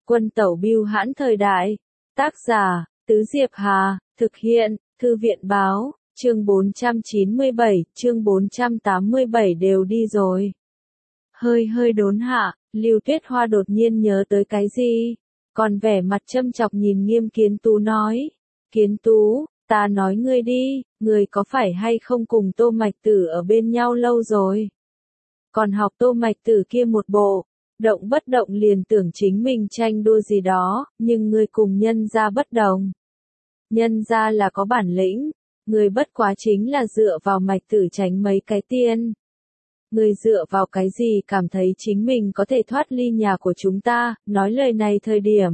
Quân tẩu bưu hãn thời đại. Tác giả, Tứ Diệp Hà, thực hiện, Thư viện báo, chương 497, chương 487 đều đi rồi. Hơi đốn hạ, Lưu Tuyết Hoa đột nhiên nhớ tới cái gì, còn vẻ mặt châm chọc nhìn Nghiêm Kiến Tú nói. Kiến Tú, ta nói ngươi đi, ngươi có phải hay không cùng Tô Mạch Tử ở bên nhau lâu rồi? Còn học Tô Mạch Tử kia một bộ, động bất động liền tưởng chính mình tranh đua gì đó, nhưng ngươi cùng nhân gia bất đồng. Nhân gia là có bản lĩnh, ngươi bất quá chính là dựa vào Mạch Tử tránh mấy cái tiên. Ngươi dựa vào cái gì cảm thấy chính mình có thể thoát ly nhà của chúng ta, nói lời này thời điểm.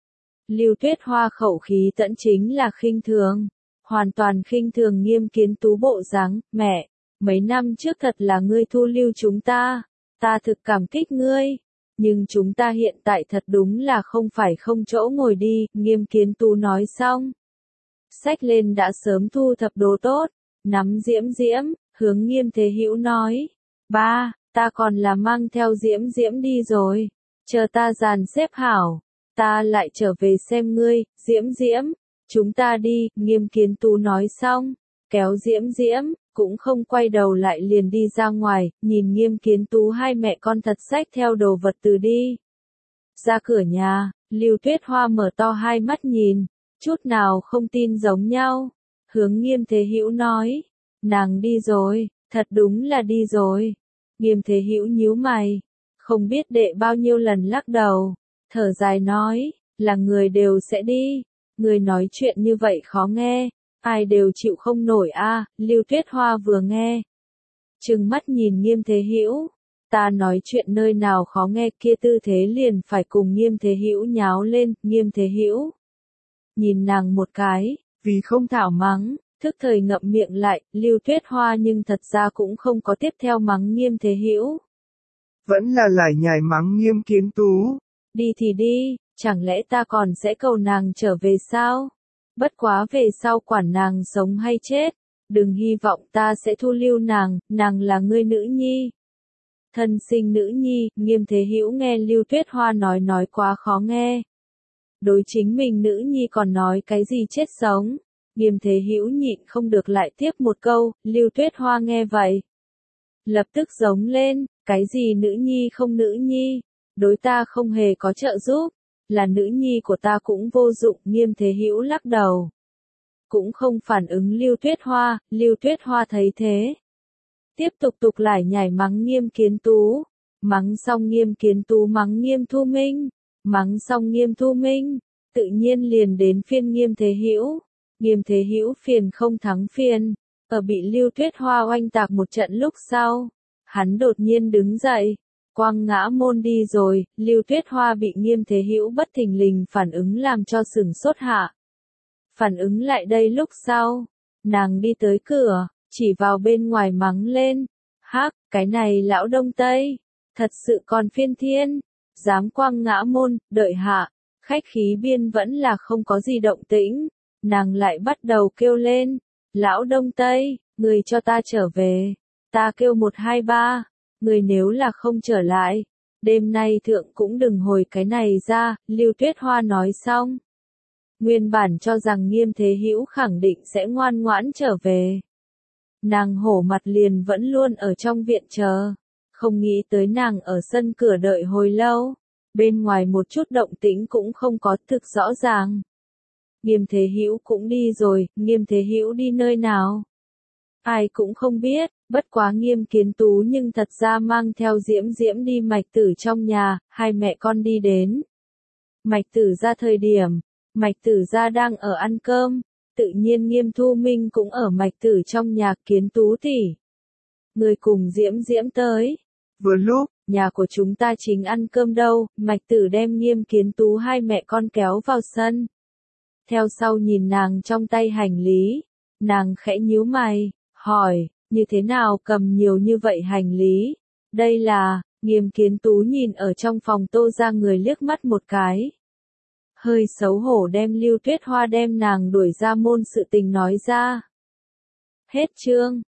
Lưu Tuyết Hoa khẩu khí tận chính là khinh thường, hoàn toàn khinh thường Nghiêm Kiến Tú bộ dáng. Mẹ, mấy năm trước thật là ngươi thu lưu chúng ta thực cảm kích ngươi, nhưng chúng ta hiện tại thật đúng là không phải không chỗ ngồi đi. Nghiêm Kiến Tú nói xong, xách lên đã sớm thu thập đồ tốt, nắm Diễm Diễm, hướng Nghiêm Thế Hữu nói, ba, ta còn là mang theo Diễm Diễm đi rồi, chờ ta dàn xếp hảo, ta lại trở về xem ngươi. Diễm Diễm, chúng ta đi. Nghiêm Kiến Tú nói xong, kéo Diễm Diễm, cũng không quay đầu lại liền đi ra ngoài, nhìn Nghiêm Kiến Tú hai mẹ con thật xách theo đồ vật từ đi. Ra cửa nhà, Lưu Tuyết Hoa mở to hai mắt nhìn, chút nào không tin giống nhau, hướng Nghiêm Thế Hữu nói, nàng đi rồi, thật đúng là đi rồi. Nghiêm Thế Hữu nhíu mày, không biết đệ bao nhiêu lần lắc đầu, thở dài nói, là người đều sẽ đi, người nói chuyện như vậy khó nghe, ai đều chịu không nổi a. Lưu Tuyết Hoa vừa nghe, trừng mắt nhìn Nghiêm Thế Hữu, ta nói chuyện nơi nào khó nghe, kia tư thế liền phải cùng Nghiêm Thế Hữu nháo lên. Nghiêm Thế Hữu nhìn nàng một cái, vì không thảo mắng, thức thời ngậm miệng lại. Lưu Tuyết Hoa nhưng thật ra cũng không có tiếp theo mắng Nghiêm Thế Hữu, vẫn là lải nhải mắng Nghiêm Kiến Tú. Đi thì đi, chẳng lẽ ta còn sẽ cầu nàng trở về sao? Bất quá về sau quản nàng sống hay chết, đừng hy vọng ta sẽ thu lưu nàng, nàng là ngươi nữ nhi. Thân sinh nữ nhi. Nghiêm Thế Hữu nghe Lưu Tuyết Hoa nói quá khó nghe. Đối chính mình nữ nhi còn nói cái gì chết sống. Nghiêm Thế Hữu nhịn không được lại tiếp một câu. Lưu Tuyết Hoa nghe vậy, lập tức giống lên, cái gì nữ nhi không nữ nhi, đối ta không hề có trợ giúp, là nữ nhi của ta cũng vô dụng. Nghiêm Thế Hữu lắc đầu, cũng không phản ứng Lưu Tuyết Hoa. Lưu Tuyết Hoa thấy thế, tiếp tục lải nhải mắng Nghiêm Kiến Tú, mắng xong Nghiêm Kiến Tú mắng Nghiêm Thu Minh, mắng xong Nghiêm Thu Minh, tự nhiên liền đến phiên Nghiêm Thế Hữu. Nghiêm Thế Hữu phiền không thắng phiền, ở bị Lưu Tuyết Hoa oanh tạc một trận lúc sau, hắn đột nhiên đứng dậy, quăng ngã môn đi rồi. Lưu Tuyết Hoa bị Nghiêm Thế Hữu bất thình lình phản ứng làm cho sửng sốt hạ. Phản ứng lại đây lúc sau, nàng đi tới cửa, chỉ vào bên ngoài mắng lên, hắc, cái này lão Đông Tây, thật sự còn phiên thiên, dám quăng ngã môn. Đợi hạ, khách khí biên vẫn là không có gì động tĩnh, nàng lại bắt đầu kêu lên, lão Đông Tây, người cho ta trở về, ta kêu 123, người nếu là không trở lại, đêm nay thượng cũng đừng hồi cái này ra. Lưu Tuyết Hoa nói xong, nguyên bản cho rằng Nghiêm Thế Hữu khẳng định sẽ ngoan ngoãn trở về, nàng hổ mặt liền vẫn luôn ở trong viện chờ, không nghĩ tới nàng ở sân cửa đợi hồi lâu, bên ngoài một chút động tĩnh cũng không có. Thực rõ ràng, Nghiêm Thế Hữu cũng đi rồi. Nghiêm Thế Hữu đi nơi nào, ai cũng không biết, bất quá Nghiêm Kiến Tú nhưng thật ra mang theo Diễm Diễm đi Mạch Tử trong nhà, hai mẹ con đi đến Mạch Tử ra thời điểm, Mạch Tử ra đang ở ăn cơm, tự nhiên Nghiêm Thu Minh cũng ở Mạch Tử trong nhà. Kiến Tú tỷ, người cùng Diễm Diễm tới. Vừa lúc, nhà của chúng ta chính ăn cơm đâu. Mạch Tử đem Nghiêm Kiến Tú hai mẹ con kéo vào sân. Theo sau nhìn nàng trong tay hành lý, nàng khẽ nhíu mày, hỏi, như thế nào cầm nhiều như vậy hành lý? Đây là. Nghiêm Kiến Tú nhìn ở trong phòng Tô ra người liếc mắt một cái, hơi xấu hổ đem Lưu Tuyết Hoa đem nàng đuổi ra môn sự tình nói ra. Hết chương.